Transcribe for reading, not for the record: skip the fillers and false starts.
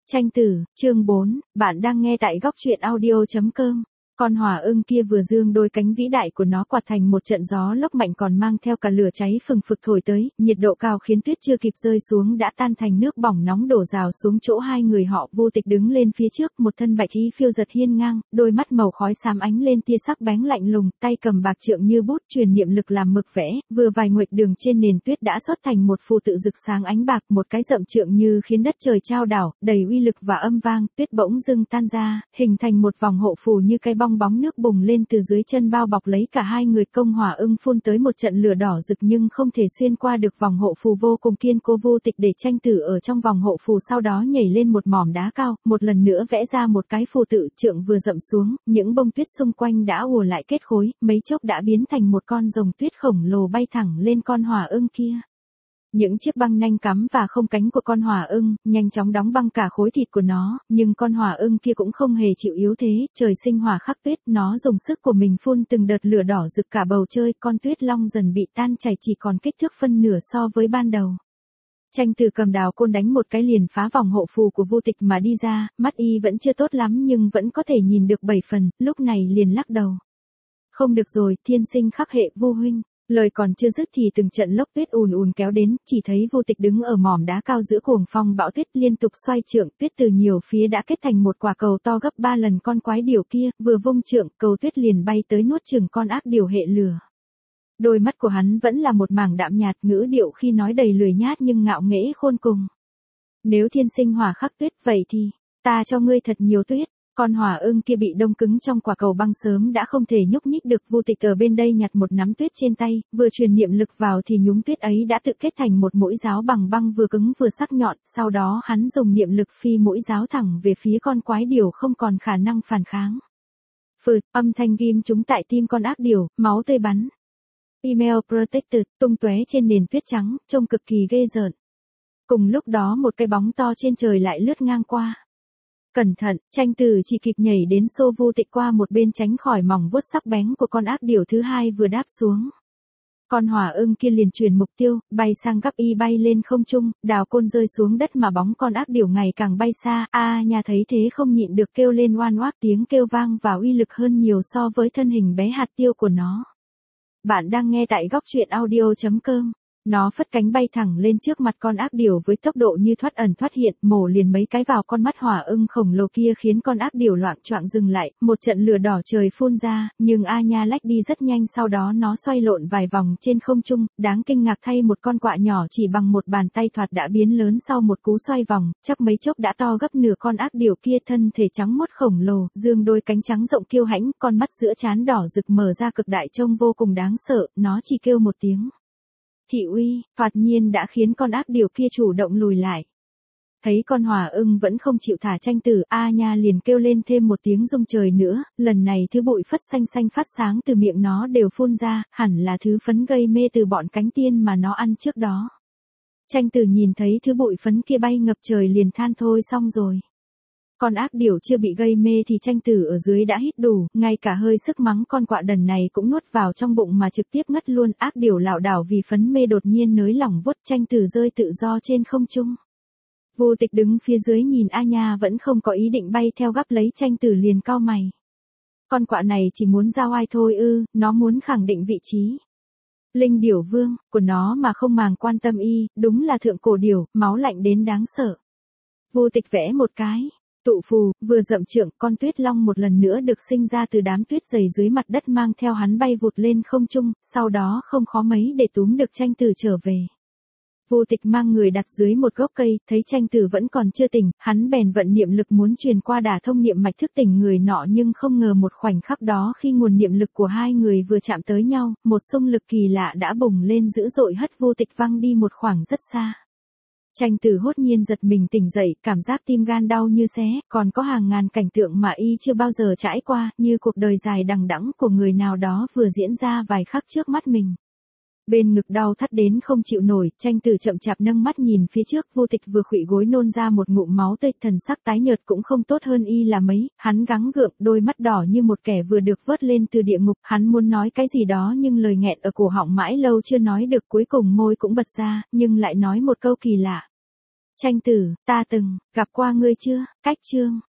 Tranh tử, chương 4, bạn đang nghe tại góc truyện audio.com. Con hỏa ưng kia vừa dương đôi cánh vĩ đại của nó quạt thành một trận gió lốc mạnh còn mang theo cả lửa cháy phừng phực thổi tới, nhiệt độ cao khiến tuyết chưa kịp rơi xuống đã tan thành nước bỏng nóng đổ rào xuống chỗ hai người họ. Vô Tịch đứng lên phía trước, một thân bạch y phiêu giật hiên ngang, đôi mắt màu khói xám ánh lên tia sắc bén lạnh lùng, tay cầm bạc trượng như bút truyền niệm lực làm mực vẽ, vừa vài nguệch đường trên nền tuyết đã xuất thành một phù tự rực sáng ánh bạc, một cái dậm trượng như khiến đất trời chao đảo, đầy uy lực và âm vang, tuyết bỗng dưng tan ra, hình thành một vòng hộ phù như cái bong nước bùng lên từ dưới chân bao bọc lấy cả hai người. Công hỏa ưng phun tới một trận lửa đỏ rực nhưng không thể xuyên qua được vòng hộ phù vô cùng kiên cố. Vô Tịch để Tranh tử ở trong vòng hộ phù, sau đó nhảy lên một mỏm đá cao, một lần nữa vẽ ra một cái phù tự, trượng vừa dậm xuống, những bông tuyết xung quanh đã ùa lại kết khối, mấy chốc đã biến thành một con rồng tuyết khổng lồ bay thẳng lên con hỏa ưng kia. Những chiếc băng nanh cắm và không cánh của con hỏa ưng nhanh chóng đóng băng cả khối thịt của nó, nhưng con hỏa ưng kia cũng không hề chịu yếu thế, trời sinh hỏa khắc tuyết, nó dùng sức của mình phun từng đợt lửa đỏ rực cả bầu trời. Con tuyết long dần bị tan chảy, chỉ còn kích thước phân nửa so với ban đầu. Tranh tử cầm đào côn đánh một cái liền phá vòng hộ phù của Vô Tịch mà đi ra, mắt y vẫn chưa tốt lắm nhưng vẫn có thể nhìn được 7 phần, lúc này liền lắc đầu. Không được rồi, thiên sinh khắc hệ Vô huynh. Lời còn chưa dứt thì từng trận lốc tuyết ùn ùn kéo đến, chỉ thấy Vô Tịch đứng ở mỏm đá cao giữa cuồng phong bão tuyết liên tục xoay trượng, tuyết từ nhiều phía đã kết thành một quả cầu to gấp 3 lần con quái điểu kia, vừa vung trượng, cầu tuyết liền bay tới nuốt chửng con ác điểu hệ lửa. Đôi mắt của hắn vẫn là một mảng đạm nhạt, ngữ điệu khi nói đầy lười nhát nhưng ngạo nghễ khôn cùng. Nếu thiên sinh hỏa khắc tuyết, vậy thì, ta cho ngươi thật nhiều tuyết. Con hỏa ưng kia bị đông cứng trong quả cầu băng sớm đã không thể nhúc nhích được. Vô Tịch ở bên đây nhặt một nắm tuyết trên tay, vừa truyền niệm lực vào thì nhúm tuyết ấy đã tự kết thành một mũi giáo bằng băng vừa cứng vừa sắc nhọn, sau đó hắn dùng niệm lực phi mũi giáo thẳng về phía con quái điểu không còn khả năng phản kháng. Phượt, âm thanh ghim trúng tại tim con ác điểu, máu tươi bắn. Email protected, tung tóe trên nền tuyết trắng, trông cực kỳ ghê rợn. Cùng lúc đó một cái bóng to trên trời lại lướt ngang qua. Cẩn thận, Tranh tử chỉ kịp nhảy đến xô Vô Tịch qua một bên tránh khỏi mỏng vuốt sắc bén của con ác điểu thứ hai vừa đáp xuống. Con hỏa ưng kia liền chuyển mục tiêu, bay sang gấp y bay lên không trung, đào côn rơi xuống đất mà bóng con ác điểu ngày càng bay xa. Nha thấy thế không nhịn được kêu lên oan oác, tiếng kêu vang và uy lực hơn nhiều so với thân hình bé hạt tiêu của nó. Bạn đang nghe tại góc truyện audio.com. Nó phất cánh bay thẳng lên trước mặt con ác điểu với tốc độ như thoát ẩn thoát hiện, mổ liền mấy cái vào con mắt hỏa ưng khổng lồ kia khiến con ác điểu loạng choạng dừng lại, một trận lửa đỏ trời phun ra, nhưng Nha lách đi rất nhanh, sau đó nó xoay lộn vài vòng trên không trung, đáng kinh ngạc thay một con quạ nhỏ chỉ bằng một bàn tay thoạt đã biến lớn sau một cú xoay vòng, chắc mấy chốc đã to gấp nửa con ác điểu kia. Thân thể trắng mốt khổng lồ, dương đôi cánh trắng rộng kiêu hãnh, con mắt giữa trán đỏ rực mở ra cực đại trông vô cùng đáng sợ, nó chỉ kêu một tiếng thị uy, thoạt nhiên đã khiến con ác điểu kia chủ động lùi lại. Thấy con hỏa ưng vẫn không chịu thả Tranh tử, Nha liền kêu lên thêm một tiếng rung trời nữa, lần này thứ bụi phất xanh xanh phát sáng từ miệng nó đều phun ra, hẳn là thứ phấn gây mê từ bọn cánh tiên mà nó ăn trước đó. Tranh tử nhìn thấy thứ bụi phấn kia bay ngập trời liền than thôi xong rồi. Con ác điểu chưa bị gây mê thì Tranh tử ở dưới đã hít đủ, ngay cả hơi sức mắng con quạ đần này cũng nuốt vào trong bụng mà trực tiếp ngất luôn. Ác điểu lảo đảo vì phấn mê đột nhiên nới lỏng vuốt, Tranh tử rơi tự do trên không trung. Vô Tịch đứng phía dưới nhìn Nha vẫn không có ý định bay theo, gắp lấy Tranh tử liền cau mày. Con quạ này chỉ muốn giao ai thôi ư, nó muốn khẳng định vị trí linh điểu vương của nó mà không màng quan tâm y, đúng là thượng cổ điểu, máu lạnh đến đáng sợ. Vô Tịch vẽ một cái tụ phù, vừa dậm trượng, con tuyết long một lần nữa được sinh ra từ đám tuyết dày dưới mặt đất mang theo hắn bay vụt lên không trung, sau đó không khó mấy để túm được Tranh tử trở về. Vô Tịch mang người đặt dưới một gốc cây, thấy Tranh tử vẫn còn chưa tỉnh, hắn bèn vận niệm lực muốn truyền qua đả thông niệm mạch thức tỉnh người nọ, nhưng không ngờ một khoảnh khắc đó khi nguồn niệm lực của hai người vừa chạm tới nhau, một xung lực kỳ lạ đã bùng lên dữ dội hất Vô Tịch văng đi một khoảng rất xa. Tranh tử hốt nhiên giật mình tỉnh dậy, cảm giác tim gan đau như xé, còn có hàng ngàn cảnh tượng mà y chưa bao giờ trải qua, như cuộc đời dài đằng đẵng của người nào đó vừa diễn ra vài khắc trước mắt mình. Bên ngực đau thắt đến không chịu nổi, Tranh tử chậm chạp nâng mắt nhìn phía trước. Vô Tịch vừa khuỵu gối nôn ra một ngụm máu tươi, thần sắc tái nhợt cũng không tốt hơn y là mấy, hắn gắng gượng, đôi mắt đỏ như một kẻ vừa được vớt lên từ địa ngục. Hắn muốn nói cái gì đó nhưng lời nghẹn ở cổ họng mãi lâu chưa nói được, cuối cùng môi cũng bật ra, nhưng lại nói một câu kỳ lạ. Tranh tử, ta từng gặp qua ngươi chưa? Cách chương